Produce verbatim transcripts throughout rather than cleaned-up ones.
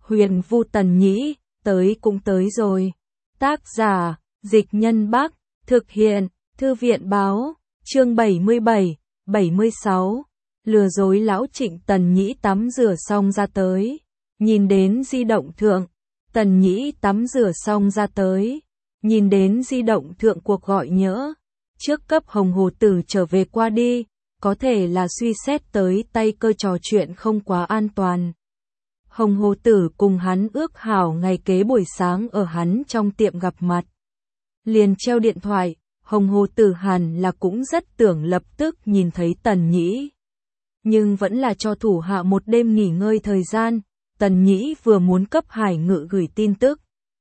Huyền Vu Tần Nhĩ, tới cũng tới rồi. Tác giả, Dịch Nhân Bắc, thực hiện, Thư viện Báo, chương bảy mươi bảy, bảy mươi sáu. Lừa dối lão Trịnh. Tần Nhĩ tắm rửa xong ra tới. Nhìn đến di động thượng. Tần Nhĩ tắm rửa xong ra tới. Nhìn đến di động thượng cuộc gọi nhỡ. Trước cấp Hồng Hồ Tử trở về qua đi. Có thể là suy xét tới tay cơ trò chuyện không quá an toàn. Hồng Hồ Tử cùng hắn ước hảo ngày kế buổi sáng ở hắn trong tiệm gặp mặt. Liền treo điện thoại, Hồng Hồ Tử hẳn là cũng rất tưởng lập tức nhìn thấy Tần Nhĩ. Nhưng vẫn là cho thủ hạ một đêm nghỉ ngơi thời gian, Tần Nhĩ vừa muốn cấp Hải Ngự gửi tin tức.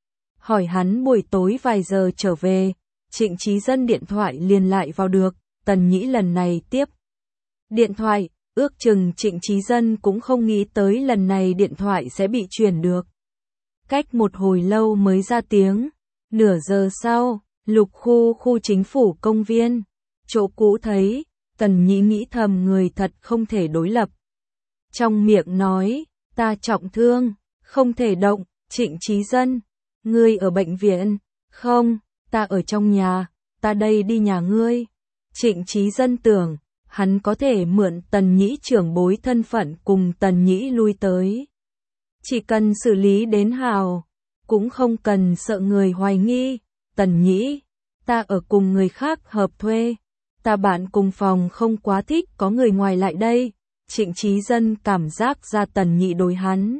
Hỏi hắn buổi tối vài giờ trở về, Trịnh Chí Dân điện thoại liền lại vào được, Tần Nhĩ lần này tiếp điện thoại, ước chừng Trịnh Chí Dân cũng không nghĩ tới lần này điện thoại sẽ bị truyền được. Cách một hồi lâu mới ra tiếng, nửa giờ sau, Lục khu khu chính phủ công viên, chỗ cũ thấy, Tần Nhĩ nghĩ thầm người thật không thể đối lập. Trong miệng nói, ta trọng thương, không thể động. Trịnh Chí Dân, ngươi ở bệnh viện? Không, ta ở trong nhà, ta đây đi nhà ngươi. Trịnh Chí Dân tưởng, hắn có thể mượn Tần Nhĩ trưởng bối thân phận cùng Tần Nhĩ lui tới. Chỉ cần xử lý đến hào, cũng không cần sợ người hoài nghi. Tần Nhĩ, ta ở cùng người khác hợp thuê, ta bạn cùng phòng không quá thích có người ngoài lại đây. Trịnh Chí Dân cảm giác ra Tần Nhĩ đối hắn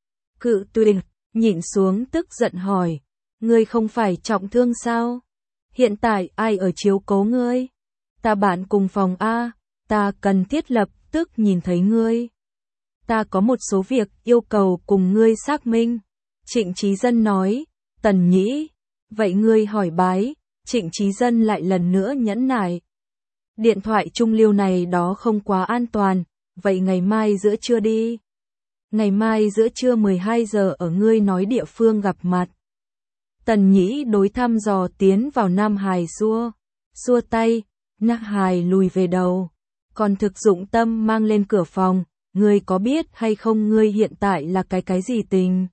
cự tuyệt, nhịn xuống tức giận hỏi, ngươi không phải trọng thương sao? Hiện tại ai ở chiếu cố ngươi? Ta bạn cùng phòng A, ta cần thiết lập tức nhìn thấy ngươi. Ta có một số việc yêu cầu cùng ngươi xác minh. Trịnh Chí Dân nói. Tần Nhĩ, vậy ngươi hỏi bái. Trịnh Chí Dân lại lần nữa nhẫn nại. Điện thoại trung lưu này đó không quá an toàn, vậy ngày mai giữa trưa đi. Ngày mai giữa trưa mười hai giờ ở ngươi nói địa phương gặp mặt. Tần Nhĩ đối thăm dò tiến vào Nam Hải xua, xua tay, Nam Hải lùi về đầu, còn thực dụng tâm mang lên cửa phòng, ngươi có biết hay không ngươi hiện tại là cái cái gì tình?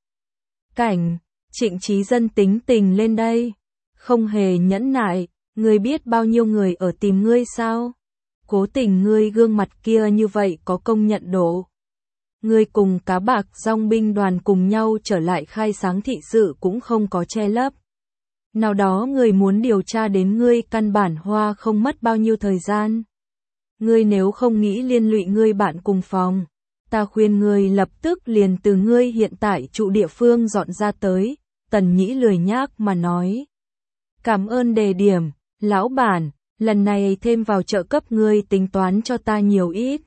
Cảnh, Trịnh Chí Dân tính tình lên đây, không hề nhẫn nại, ngươi biết bao nhiêu người ở tìm ngươi sao? Cố tình ngươi gương mặt kia như vậy có công nhận độ. Ngươi cùng cá bạc dòng binh đoàn cùng nhau trở lại khai sáng thị sự cũng không có che lấp. Nào đó người muốn điều tra đến ngươi căn bản hoa không mất bao nhiêu thời gian. Ngươi nếu không nghĩ liên lụy ngươi bạn cùng phòng, ta khuyên ngươi lập tức liền từ ngươi hiện tại trụ địa phương dọn ra tới. Tần Nhĩ lười nhác mà nói. Cảm ơn đề điểm, lão bản, lần này thêm vào trợ cấp ngươi tính toán cho ta nhiều ít.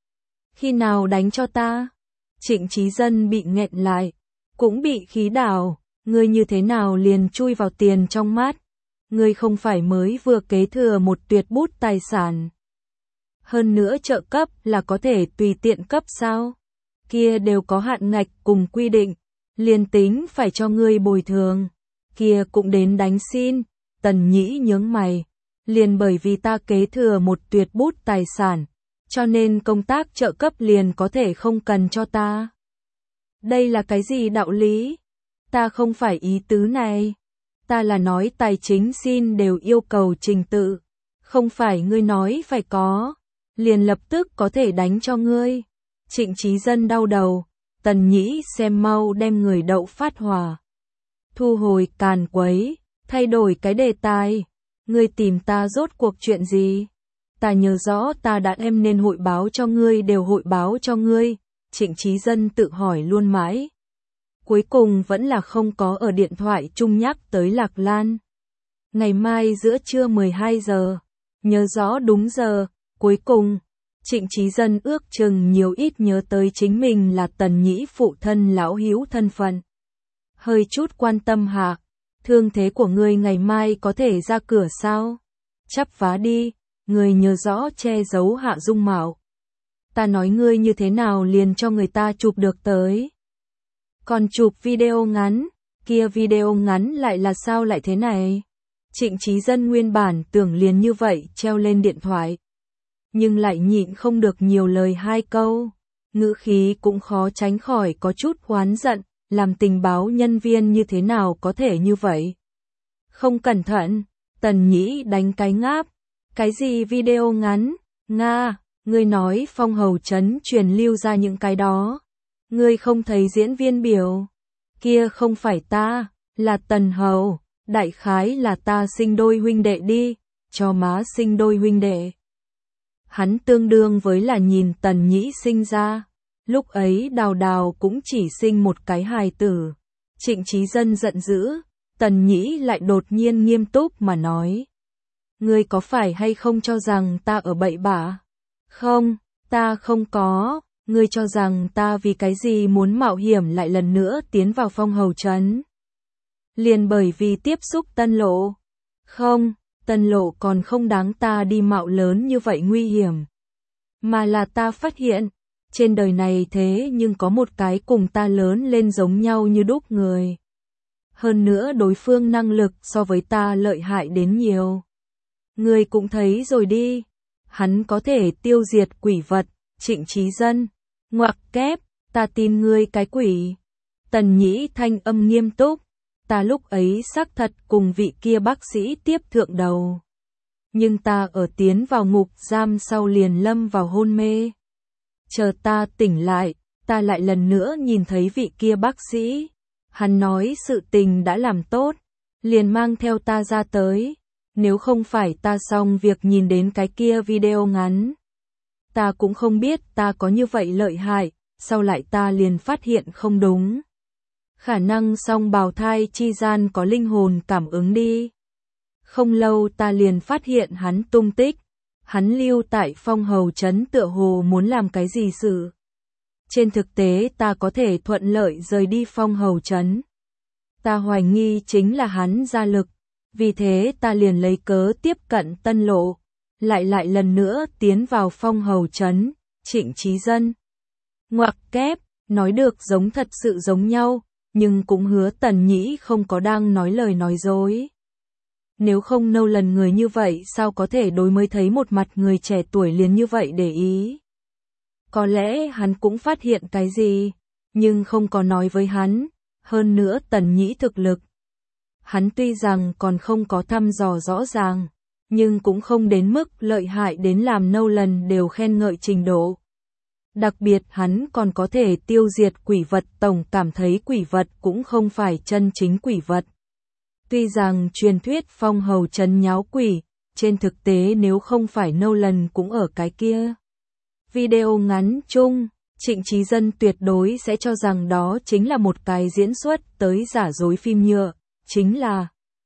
Khi nào đánh cho ta? Trịnh Chí Dân bị nghẹn lại, cũng bị khí đảo, ngươi như thế nào liền chui vào tiền trong mắt? Ngươi không phải mới vừa kế thừa một tuyệt bút tài sản. Hơn nữa trợ cấp là có thể tùy tiện cấp sao? Kia đều có hạn ngạch cùng quy định, liền tính phải cho ngươi bồi thường, kia cũng đến đánh xin. Tần Nhĩ nhướng mày, liền bởi vì ta kế thừa một tuyệt bút tài sản, cho nên công tác trợ cấp liền có thể không cần cho ta. Đây là cái gì đạo lý? Ta không phải ý tứ này. Ta là nói tài chính xin đều yêu cầu trình tự. Không phải ngươi nói phải có, liền lập tức có thể đánh cho ngươi. Trịnh Chí Dân đau đầu, Tần Nhĩ xem mau đem người đậu phát hỏa. Thu hồi càn quấy, thay đổi cái đề tài. Ngươi tìm ta rốt cuộc chuyện gì? Ta nhớ rõ ta đã em nên hội báo cho ngươi đều hội báo cho ngươi. Trịnh Chí Dân tự hỏi luôn mãi. Cuối cùng vẫn là không có ở điện thoại chung nhắc tới Lạc Lan. Ngày mai giữa trưa mười hai giờ. Nhớ rõ đúng giờ. Cuối cùng, Trịnh Chí Dân ước chừng nhiều ít nhớ tới chính mình là Tần Nhĩ phụ thân lão hữu thân phận. Hơi chút quan tâm hạ. Thương thế của ngươi ngày mai có thể ra cửa sao? Chắp vá đi. Ngươi nhớ rõ che giấu hạ dung mạo. Ta nói ngươi như thế nào liền cho người ta chụp được tới. Còn chụp video ngắn, kia video ngắn lại là sao lại thế này? Trịnh Chí Dân nguyên bản tưởng liền như vậy treo lên điện thoại. Nhưng lại nhịn không được nhiều lời hai câu. Ngữ khí cũng khó tránh khỏi có chút oán giận, làm tình báo nhân viên như thế nào có thể như vậy? Không cẩn thận, Tần Nhĩ đánh cái ngáp. Cái gì video ngắn? Nga, ngươi nói Phong Hầu Trấn truyền lưu ra những cái đó. Ngươi không thấy diễn viên biểu? Kia không phải ta, là Tần Hầu, đại khái là ta sinh đôi huynh đệ đi, cho má sinh đôi huynh đệ. Hắn tương đương với là nhìn Tần Nhĩ sinh ra. Lúc ấy Đào Đào cũng chỉ sinh một cái hài tử. Trịnh Chí Dân giận dữ, Tần Nhĩ lại đột nhiên nghiêm túc mà nói. Ngươi có phải hay không cho rằng ta ở bậy bạ? Không, ta không có. Ngươi cho rằng ta vì cái gì muốn mạo hiểm lại lần nữa tiến vào Phong Hầu Trấn? Liền bởi vì tiếp xúc Tân Lộ. Không, Tân Lộ còn không đáng ta đi mạo lớn như vậy nguy hiểm. Mà là ta phát hiện, trên đời này thế nhưng có một cái cùng ta lớn lên giống nhau như đúc người. Hơn nữa đối phương năng lực so với ta lợi hại đến nhiều. Ngươi cũng thấy rồi đi, hắn có thể tiêu diệt quỷ vật. Trịnh Chí Dân, ngoặc kép, ta tin ngươi cái quỷ. Tần Nhĩ thanh âm nghiêm túc, ta lúc ấy xác thật cùng vị kia bác sĩ tiếp thượng đầu. Nhưng ta ở tiến vào ngục giam sau liền lâm vào hôn mê. Chờ ta tỉnh lại, ta lại lần nữa nhìn thấy vị kia bác sĩ. Hắn nói sự tình đã làm tốt, liền mang theo ta ra tới. Nếu không phải ta xong việc nhìn đến cái kia video ngắn, ta cũng không biết ta có như vậy lợi hại, sau lại ta liền phát hiện không đúng. Khả năng song bào thai chi gian có linh hồn cảm ứng đi. Không lâu ta liền phát hiện hắn tung tích, hắn lưu tại Phong Hầu Trấn tựa hồ muốn làm cái gì sự. Trên thực tế ta có thể thuận lợi rời đi Phong Hầu Trấn. Ta hoài nghi chính là hắn ra lực, vì thế ta liền lấy cớ tiếp cận Tân Lộ, lại lại lần nữa tiến vào Phong Hầu Trấn. Trịnh Chí Dân, ngoặc kép, nói được giống thật sự giống nhau, nhưng cũng hứa Tần Nhĩ không có đang nói lời nói dối. Nếu không nâu lần người như vậy sao có thể đối mới thấy một mặt người trẻ tuổi liền như vậy để ý. Có lẽ hắn cũng phát hiện cái gì, nhưng không có nói với hắn. Hơn nữa Tần Nhĩ thực lực, hắn tuy rằng còn không có thăm dò rõ ràng, nhưng cũng không đến mức lợi hại đến làm nâu lần đều khen ngợi trình độ. Đặc biệt hắn còn có thể tiêu diệt quỷ vật, tổng cảm thấy quỷ vật cũng không phải chân chính quỷ vật. Tuy rằng truyền thuyết Phong Hầu Trấn nháo quỷ, trên thực tế nếu không phải nâu lần cũng ở cái kia. Video ngắn chung, Trịnh Chí Dân tuyệt đối sẽ cho rằng đó chính là một cái diễn xuất tới giả dối phim nhựa, chính là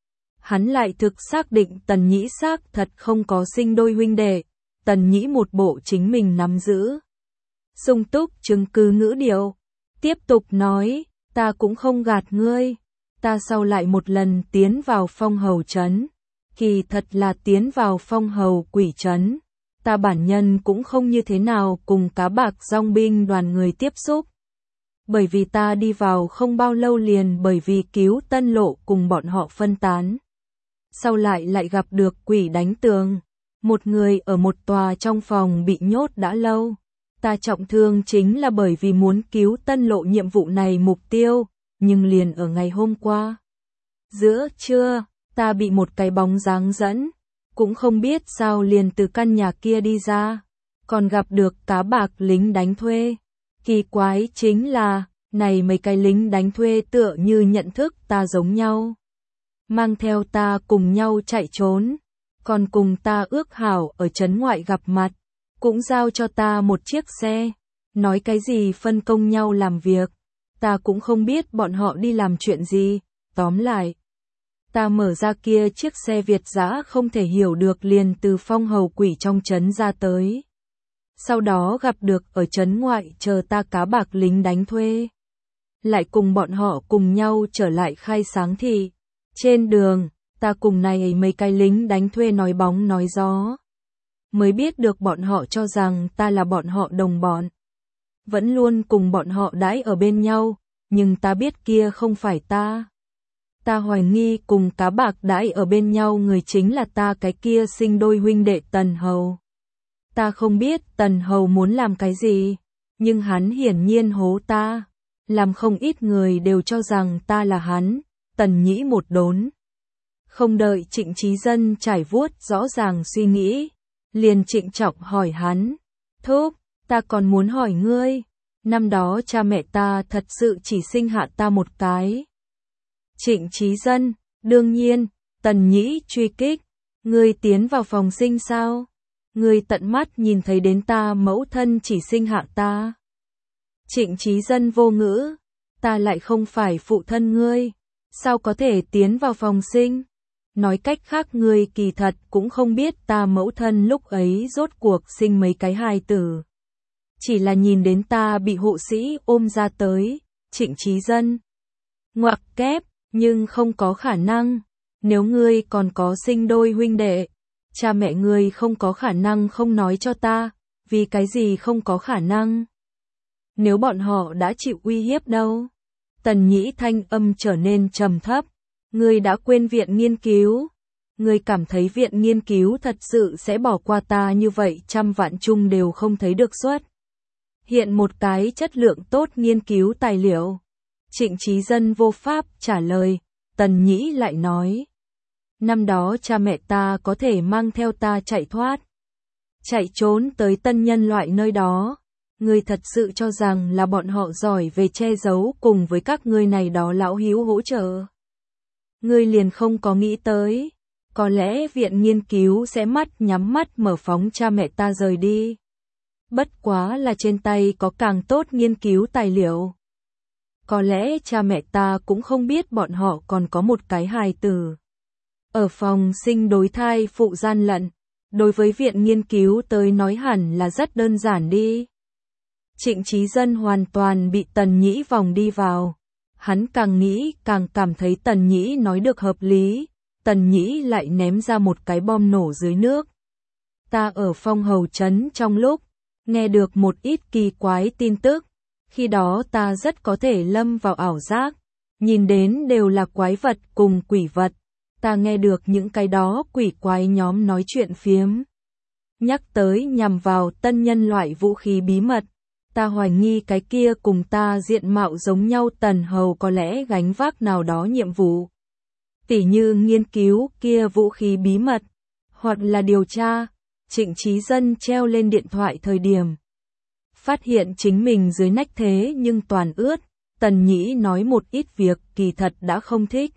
hắn lại thực xác định Tần Nhĩ xác thật không có sinh đôi huynh đệ, Tần Nhĩ một bộ chính mình nắm giữ sung túc chứng cứ ngữ điệu, tiếp tục nói, ta cũng không gạt ngươi, ta sau lại một lần tiến vào Phong Hầu Trấn, kỳ thật là tiến vào Phong Hầu Quỷ Trấn, ta bản nhân cũng không như thế nào cùng cá bạc dòng binh đoàn người tiếp xúc. Bởi vì ta đi vào không bao lâu liền bởi vì cứu Tân Lộ cùng bọn họ phân tán. Sau lại lại gặp được quỷ đánh tường, một người ở một tòa trong phòng bị nhốt đã lâu. Ta trọng thương chính là bởi vì muốn cứu Tân Lộ nhiệm vụ này mục tiêu, nhưng liền ở ngày hôm qua. Giữa trưa, ta bị một cái bóng dáng dẫn, cũng không biết sao liền từ căn nhà kia đi ra, còn gặp được cá bạc lính đánh thuê. Kỳ quái chính là, này mấy cái lính đánh thuê tựa như nhận thức ta giống nhau. Mang theo ta cùng nhau chạy trốn, còn cùng ta ước hảo ở trấn ngoại gặp mặt, cũng giao cho ta một chiếc xe, nói cái gì phân công nhau làm việc, ta cũng không biết bọn họ đi làm chuyện gì, tóm lại. Ta mở ra kia chiếc xe Việt dã không thể hiểu được liền từ Phong Hầu Quỷ trong trấn ra tới. Sau đó gặp được ở trấn ngoại chờ ta cá bạc lính đánh thuê. Lại cùng bọn họ cùng nhau trở lại Khai Sáng Thị. Trên đường, ta cùng này mấy cái lính đánh thuê nói bóng nói gió. Mới biết được bọn họ cho rằng ta là bọn họ đồng bọn. Vẫn luôn cùng bọn họ đãi ở bên nhau, nhưng ta biết kia không phải ta. Ta hoài nghi cùng cá bạc đãi ở bên nhau người chính là ta cái kia sinh đôi huynh đệ Tần Hầu. Ta không biết Tần Hầu muốn làm cái gì, nhưng hắn hiển nhiên hố ta. làm không ít người đều cho rằng ta là hắn. Tần Nhĩ một đốn. Không đợi Trịnh Chí Dân trải vuốt rõ ràng suy nghĩ, liền trịnh trọng hỏi hắn, thúc, ta còn muốn hỏi ngươi, năm đó cha mẹ ta thật sự chỉ sinh hạ ta một cái. Trịnh Chí Dân, đương nhiên. Tần Nhĩ truy kích, ngươi tiến vào phòng sinh sao? Ngươi tận mắt nhìn thấy đến ta mẫu thân chỉ sinh hạ ta. Trịnh Chí Dân vô ngữ, ta lại không phải phụ thân ngươi, sao có thể tiến vào phòng sinh? Nói cách khác ngươi kỳ thật cũng không biết ta mẫu thân lúc ấy rốt cuộc sinh mấy cái hài tử. Chỉ là nhìn đến ta bị hộ sĩ ôm ra tới. Trịnh Chí Dân ngoặc kép, nhưng không có khả năng. Nếu ngươi còn có sinh đôi huynh đệ, cha mẹ ngươi không có khả năng không nói cho ta, vì cái gì không có khả năng? Nếu bọn họ đã chịu uy hiếp đâu? Tần Nhĩ thanh âm trở nên trầm thấp, ngươi đã quên viện nghiên cứu? Ngươi cảm thấy viện nghiên cứu thật sự sẽ bỏ qua ta như vậy trăm vạn chung đều không thấy được xuất hiện một cái chất lượng tốt nghiên cứu tài liệu? Trịnh Chí Dân vô pháp trả lời. Tần Nhĩ lại nói, năm đó cha mẹ ta có thể mang theo ta chạy thoát, chạy trốn tới tân nhân loại nơi đó. Ngươi thật sự cho rằng là bọn họ giỏi về che giấu cùng với các ngươi này đó lão hiếu hỗ trợ? Ngươi liền không có nghĩ tới, có lẽ viện nghiên cứu sẽ mắt nhắm mắt mở phóng cha mẹ ta rời đi. Bất quá là trên tay có càng tốt nghiên cứu tài liệu. Có lẽ cha mẹ ta cũng không biết bọn họ còn có một cái hài tử. Ở phòng sinh đối thai phụ gian lận, đối với viện nghiên cứu tới nói hẳn là rất đơn giản đi. Trịnh Chí Dân hoàn toàn bị Tần Nhĩ vòng đi vào. Hắn càng nghĩ càng cảm thấy Tần Nhĩ nói được hợp lý. Tần Nhĩ lại ném ra một cái bom nổ dưới nước. Ta ở Phong Hầu Trấn trong lúc nghe được một ít kỳ quái tin tức. Khi đó ta rất có thể lâm vào ảo giác, nhìn đến đều là quái vật cùng quỷ vật. Ta nghe được những cái đó quỷ quái nhóm nói chuyện phiếm, nhắc tới nhằm vào tân nhân loại vũ khí bí mật. Ta hoài nghi cái kia cùng ta diện mạo giống nhau Tần Hầu có lẽ gánh vác nào đó nhiệm vụ, tỉ như nghiên cứu kia vũ khí bí mật, hoặc là điều tra. Trịnh Chí Dân treo lên điện thoại thời điểm phát hiện chính mình dưới nách thế nhưng toàn ướt. Tần Nhĩ nói một ít việc kỳ thật đã không thích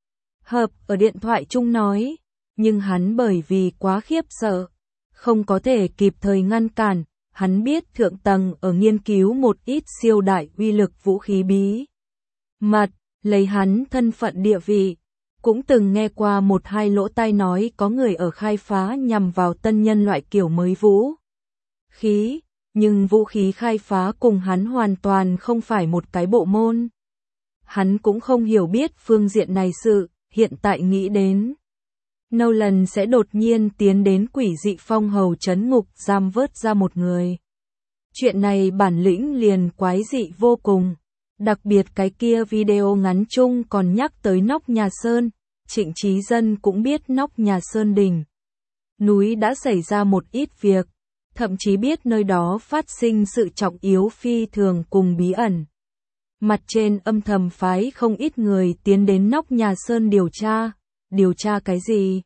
hợp ở điện thoại chung nói, nhưng hắn bởi vì quá khiếp sợ, không có thể kịp thời ngăn cản. Hắn biết thượng tầng ở nghiên cứu một ít siêu đại uy lực vũ khí bí mật, lấy hắn thân phận địa vị, cũng từng nghe qua một hai lỗ tai nói có người ở khai phá nhằm vào tân nhân loại kiểu mới vũ khí. Nhưng vũ khí khai phá cùng hắn hoàn toàn không phải một cái bộ môn. Hắn cũng không hiểu biết phương diện này sự, hiện tại nghĩ đến Nolan sẽ đột nhiên tiến đến quỷ dị Phong Hầu Trấn ngục giam vớt ra một người. Chuyện này bản lĩnh liền quái dị vô cùng. Đặc biệt cái kia video ngắn chung còn nhắc tới Nóc Nhà Sơn. Trịnh Chí Dân cũng biết Nóc Nhà Sơn đỉnh núi đã xảy ra một ít việc, thậm chí biết nơi đó phát sinh sự trọng yếu phi thường cùng bí ẩn. Mặt trên âm thầm phái không ít người tiến đến Nóc Nhà Sơn điều tra. Điều tra cái gì?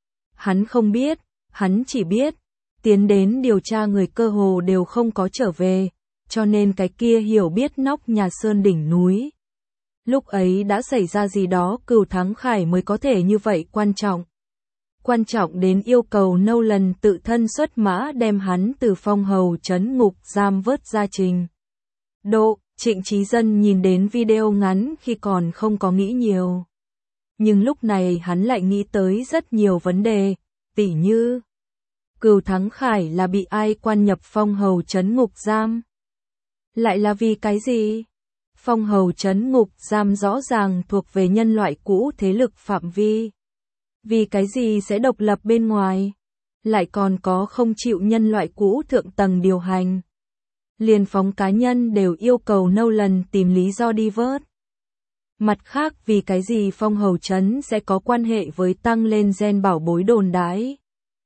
Hắn không biết, hắn chỉ biết, tiến đến điều tra người cơ hồ đều không có trở về, cho nên cái kia hiểu biết Nóc Nhà Sơn đỉnh núi. Lúc ấy đã xảy ra gì đó Cửu Thắng Khải mới có thể như vậy quan trọng. Quan trọng đến yêu cầu Nolan tự thân xuất mã đem hắn từ Phong Hầu Trấn ngục giam vớt ra trình. Độ, Trịnh Chí Dân nhìn đến video ngắn khi còn không có nghĩ nhiều. Nhưng lúc này hắn lại nghĩ tới rất nhiều vấn đề, tỉ như Cửu Thắng Khải là bị ai quan nhập Phong Hầu Trấn ngục giam? Lại là vì cái gì? Phong Hầu Trấn ngục giam rõ ràng thuộc về nhân loại cũ thế lực phạm vi. Vì cái gì sẽ độc lập bên ngoài? Lại còn có không chịu nhân loại cũ thượng tầng điều hành. Liền phóng cá nhân đều yêu cầu Nolan tìm lý do đi vớt. Mặt khác vì cái gì Phong Hầu Trấn sẽ có quan hệ với tăng lên gen bảo bối đồn đãi?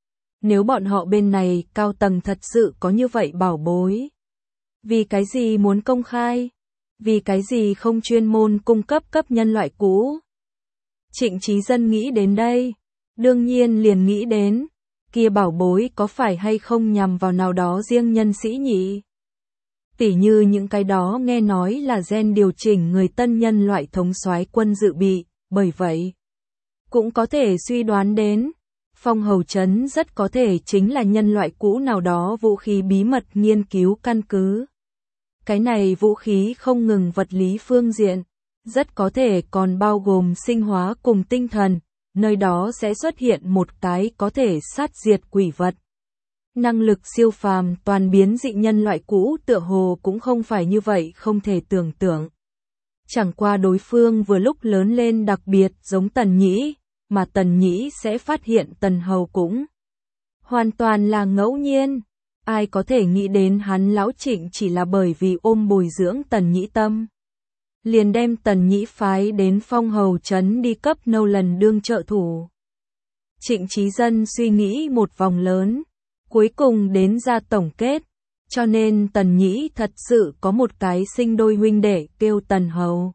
Nếu bọn họ bên này cao tầng thật sự có như vậy bảo bối, vì cái gì muốn công khai? Vì cái gì không chuyên môn cung cấp cấp nhân loại cũ? Trịnh Chí Dân nghĩ đến đây, đương nhiên liền nghĩ đến, kia bảo bối có phải hay không nhằm vào nào đó riêng nhân sĩ nhỉ? Tỉ như những cái đó nghe nói là gen điều chỉnh người tân nhân loại thống soái quân dự bị, bởi vậy, cũng có thể suy đoán đến, Phong Hầu Trấn rất có thể chính là nhân loại cũ nào đó vũ khí bí mật nghiên cứu căn cứ. Cái này vũ khí không ngừng vật lý phương diện, rất có thể còn bao gồm sinh hóa cùng tinh thần, nơi đó sẽ xuất hiện một cái có thể sát diệt quỷ vật. Năng lực siêu phàm toàn biến dị nhân loại cũ tựa hồ cũng không phải như vậy không thể tưởng tượng. Chẳng qua đối phương vừa lúc lớn lên đặc biệt giống Tần Nhĩ, mà Tần Nhĩ sẽ phát hiện Tần Hầu cũng hoàn toàn là ngẫu nhiên. Ai có thể nghĩ đến hắn lão Trịnh chỉ là bởi vì ôm bồi dưỡng Tần Nhĩ tâm. Liền đem Tần Nhĩ phái đến Phong Hầu Trấn đi cấp nâu lần đương trợ thủ. Trịnh Chí Dân suy nghĩ một vòng lớn, cuối cùng đến ra tổng kết, cho nên Tần Nhĩ thật sự có một cái sinh đôi huynh đệ kêu Tần Hầu.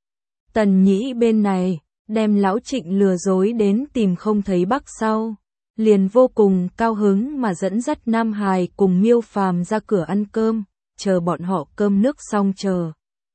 Tần Nhĩ bên này, đem lão Trịnh lừa dối đến tìm không thấy Bắc sau, liền vô cùng cao hứng mà dẫn dắt Nam Hải cùng Miêu Phàm ra cửa ăn cơm, chờ bọn họ cơm nước xong chờ.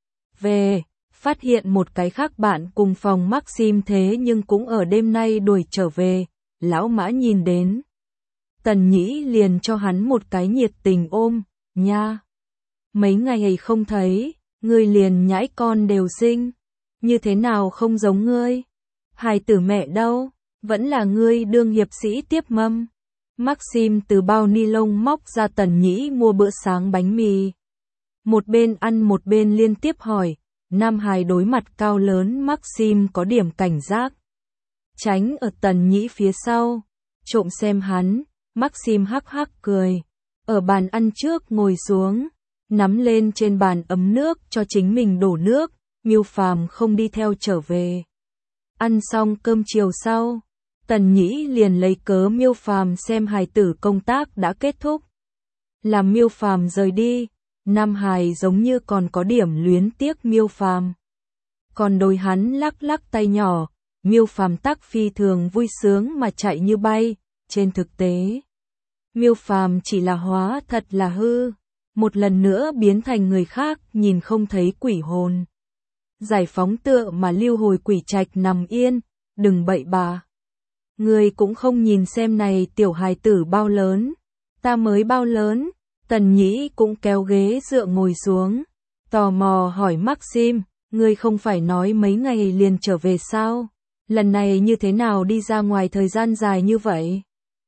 Về, phát hiện một cái khác bạn cùng phòng Maxim thế nhưng cũng ở đêm nay đuổi trở về, lão Mã nhìn đến. Tần Nhĩ liền cho hắn một cái nhiệt tình ôm, nha. Mấy ngày không thấy, ngươi liền nhãi con đều sinh, như thế nào không giống ngươi? Hài tử mẹ đâu? Vẫn là ngươi đương hiệp sĩ tiếp mâm. Maxim từ bao ni lông móc ra Tần Nhĩ mua bữa sáng bánh mì. Một bên ăn một bên liên tiếp hỏi, Nam Hải đối mặt cao lớn Maxim có điểm cảnh giác. Tránh ở Tần Nhĩ phía sau, trộm xem hắn, Maxim hắc hắc cười. Ở bàn ăn trước ngồi xuống, nắm lên trên bàn ấm nước cho chính mình đổ nước, Miêu Phàm không đi theo trở về. Ăn xong cơm chiều sau, Tần Nhĩ liền lấy cớ Miêu Phàm xem hài tử công tác đã kết thúc. Làm Miêu Phàm rời đi, Nam Hải giống như còn có điểm luyến tiếc Miêu Phàm. Còn đôi hắn lắc lắc tay nhỏ, Miêu Phàm tắc phi thường vui sướng mà chạy như bay, trên thực tế. Miêu Phàm chỉ là hóa thật là hư, một lần nữa biến thành người khác nhìn không thấy quỷ hồn. Giải phóng tựa mà lưu hồi quỷ trạch nằm yên, đừng bậy bạ. Người cũng không nhìn xem này tiểu hài tử bao lớn, ta mới bao lớn, Tần Nhĩ cũng kéo ghế dựa ngồi xuống, tò mò hỏi Maxim, ngươi không phải nói mấy ngày liền trở về sao, lần này như thế nào đi ra ngoài thời gian dài như vậy?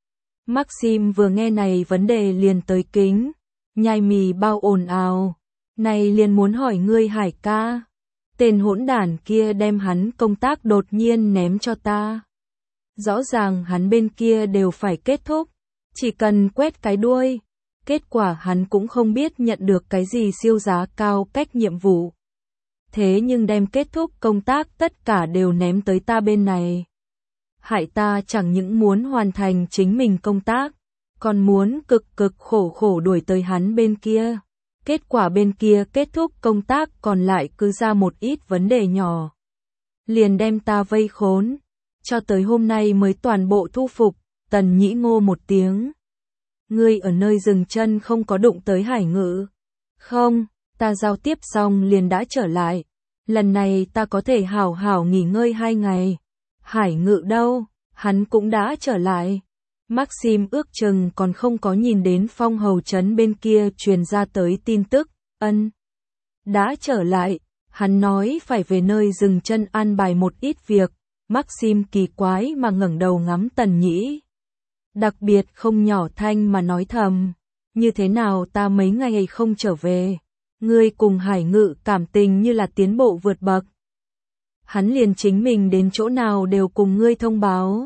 Maxim vừa nghe này vấn đề liền tới kính, nhai mì bao ồn ào, này liền muốn hỏi ngươi Hải ca, tên hỗn đản kia đem hắn công tác đột nhiên ném cho ta. Rõ ràng hắn bên kia đều phải kết thúc, chỉ cần quét cái đuôi, kết quả hắn cũng không biết nhận được cái gì siêu giá cao cách nhiệm vụ. Thế nhưng đem kết thúc công tác tất cả đều ném tới ta bên này. Hại ta chẳng những muốn hoàn thành chính mình công tác, còn muốn cực cực khổ khổ đuổi tới hắn bên kia. Kết quả bên kia kết thúc công tác còn lại cứ ra một ít vấn đề nhỏ. Liền đem ta vây khốn, cho tới hôm nay mới toàn bộ thu phục. Tần Nhĩ ngô một tiếng. Ngươi ở nơi dừng chân không có đụng tới Hải Ngự. Không, ta giao tiếp xong liền đã trở lại. Lần này ta có thể hảo hảo nghỉ ngơi hai ngày. Hải Ngự đâu, hắn cũng đã trở lại. Maxim ước chừng còn không có nhìn đến Phong Hầu Trấn bên kia truyền ra tới tin tức, ân. Đã trở lại, hắn nói phải về nơi dừng chân an bài một ít việc. Maxim kỳ quái mà ngẩng đầu ngắm Tần Nhĩ. Đặc biệt không nhỏ thanh mà nói thầm, như thế nào ta mấy ngày không trở về, ngươi cùng Hải Ngự cảm tình như là tiến bộ vượt bậc. Hắn liền chính mình đến chỗ nào đều cùng ngươi thông báo.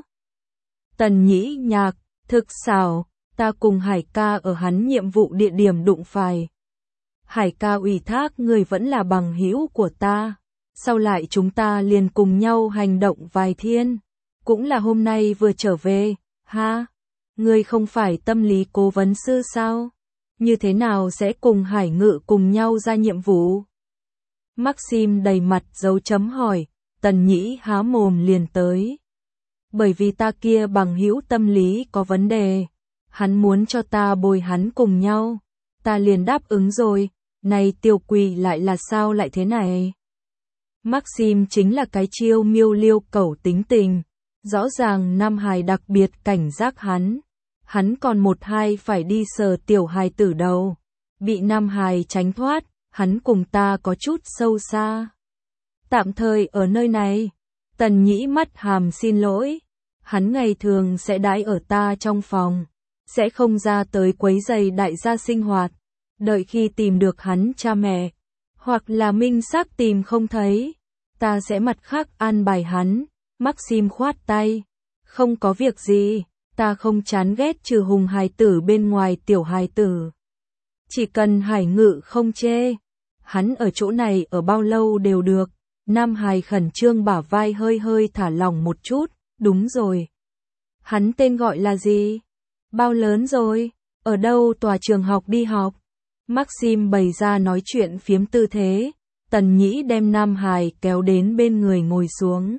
Tần Nhĩ nhạc, thực xảo, ta cùng Hải ca ở hắn nhiệm vụ địa điểm đụng phải. Hải ca ủy thác ngươi vẫn là bằng hữu của ta, sau lại chúng ta liền cùng nhau hành động vài thiên, cũng là hôm nay vừa trở về, ha, ngươi không phải tâm lý cố vấn sư sao, như thế nào sẽ cùng Hải Ngự cùng nhau ra nhiệm vụ? Maxim đầy mặt dấu chấm hỏi, Tần Nhĩ há mồm liền tới. Bởi vì ta kia bằng hữu tâm lý có vấn đề, hắn muốn cho ta bồi hắn cùng nhau, ta liền đáp ứng rồi, này tiểu quỷ lại là sao lại thế này? Maxim chính là cái chiêu miêu liêu cẩu tính tình, rõ ràng Nam Hải đặc biệt cảnh giác hắn, hắn còn một hai phải đi sờ tiểu hài tử đầu, bị Nam Hải tránh thoát, hắn cùng ta có chút sâu xa. Tạm thời ở nơi này, Tần Nhĩ mắt hàm xin lỗi, hắn ngày thường sẽ đãi ở ta trong phòng, sẽ không ra tới quấy rầy đại gia sinh hoạt, đợi khi tìm được hắn cha mẹ, hoặc là minh xác tìm không thấy, ta sẽ mặt khác an bài hắn. Maxim khoát tay, không có việc gì, ta không chán ghét trừ hùng hài tử bên ngoài tiểu hài tử. Chỉ cần Hải Ngự không chê, hắn ở chỗ này ở bao lâu đều được. Nam Hải khẩn trương bả vai hơi hơi thả lỏng một chút, đúng rồi. Hắn tên gọi là gì? Bao lớn rồi? Ở đâu tòa trường học đi học? Maxim bày ra nói chuyện phiếm tư thế, Tần Nhĩ đem Nam Hải kéo đến bên người ngồi xuống.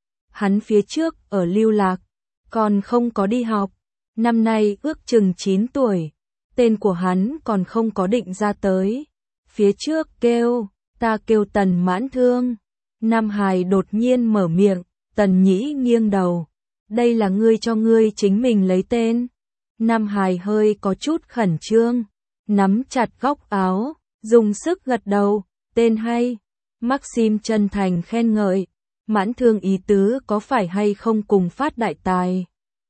Hắn phía trước ở lưu lạc, còn không có đi học, năm nay ước chừng chín tuổi, tên của hắn còn không có định ra tới. Phía trước kêu, ta kêu Tần Mãn Thương. Nam Hải đột nhiên mở miệng, Tần Nhĩ nghiêng đầu, đây là ngươi cho ngươi chính mình lấy tên. Nam Hải hơi có chút khẩn trương, nắm chặt góc áo, dùng sức gật đầu, tên hay. Maxim chân thành khen ngợi, Mãn Thương ý tứ có phải hay không cùng phát đại tài.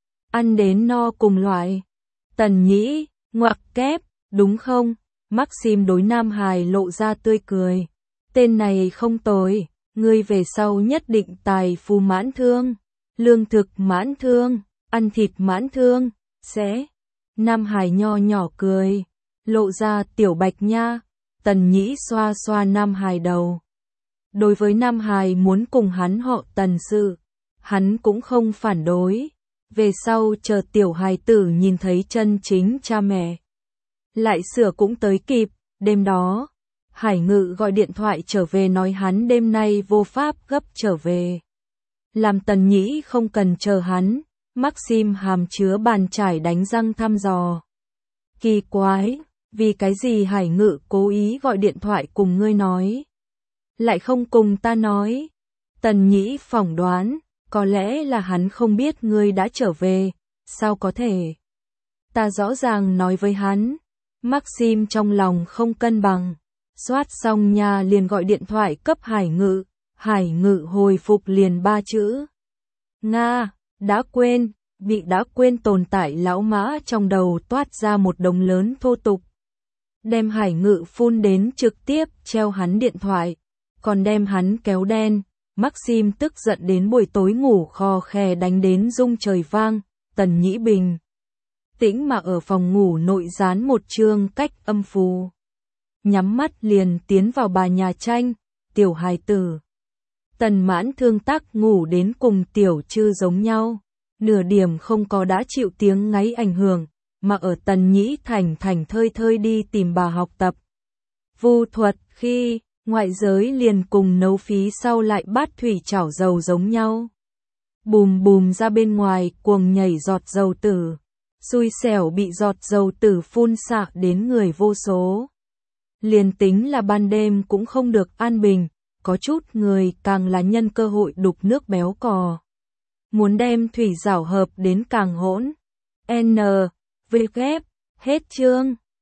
Ăn đến no cùng loại. Tần Nhĩ, ngoặc kép, đúng không? Maxim đối Nam Hải lộ ra tươi cười. Tên này không tồi, ngươi về sau nhất định tài phú mãn thương, lương thực mãn thương, ăn thịt mãn thương, sẽ. Nam Hải nho nhỏ cười, lộ ra tiểu bạch nha. Tần Nhĩ xoa xoa Nam Hải đầu. Đối với Nam Hải muốn cùng hắn họ Tần sự, hắn cũng không phản đối. Về sau chờ tiểu hài tử nhìn thấy chân chính cha mẹ, lại sửa cũng tới kịp. Đêm đó, Hải Ngự gọi điện thoại trở về nói hắn đêm nay vô pháp gấp trở về. Làm Tần Nhĩ không cần chờ hắn, Maxim hàm chứa bàn chải đánh răng thăm dò. Kỳ quái, vì cái gì Hải Ngự cố ý gọi điện thoại cùng ngươi nói, lại không cùng ta nói? Tần Nhĩ phỏng đoán, có lẽ là hắn không biết ngươi đã trở về, sao có thể? Ta rõ ràng nói với hắn. Maxim trong lòng không cân bằng, soát xong nhà liền gọi điện thoại cấp Hải Ngự, Hải Ngự hồi phục liền ba chữ. Nga, đã quên, bị đã quên tồn tại lão mã trong đầu toát ra một đống lớn thô tục. Đem Hải Ngự phun đến trực tiếp treo hắn điện thoại, còn đem hắn kéo đen. Maxim tức giận đến buổi tối ngủ khò khè đánh đến rung trời vang. Tần Nhĩ bình tĩnh mà ở phòng ngủ nội dán một chương cách âm phù, nhắm mắt liền tiến vào bà nhà tranh. Tiểu hài tử Tần Mãn Thương tác ngủ đến cùng tiểu trư giống nhau, nửa điểm không có đã chịu tiếng ngáy ảnh hưởng, mà ở Tần Nhĩ thành thành thơi thơi đi tìm bà học tập vu thuật khi ngoại giới liền cùng nấu phí sau lại bát thủy chảo dầu giống nhau. Bùm bùm ra bên ngoài cuồng nhảy giọt dầu tử, xui xẻo bị giọt dầu tử phun xạ đến người vô số. Liền tính là ban đêm cũng không được an bình, có chút người càng là nhân cơ hội đục nước béo cò. Muốn đem thủy rảo hợp đến càng hỗn. N, V, ghép, hết chương.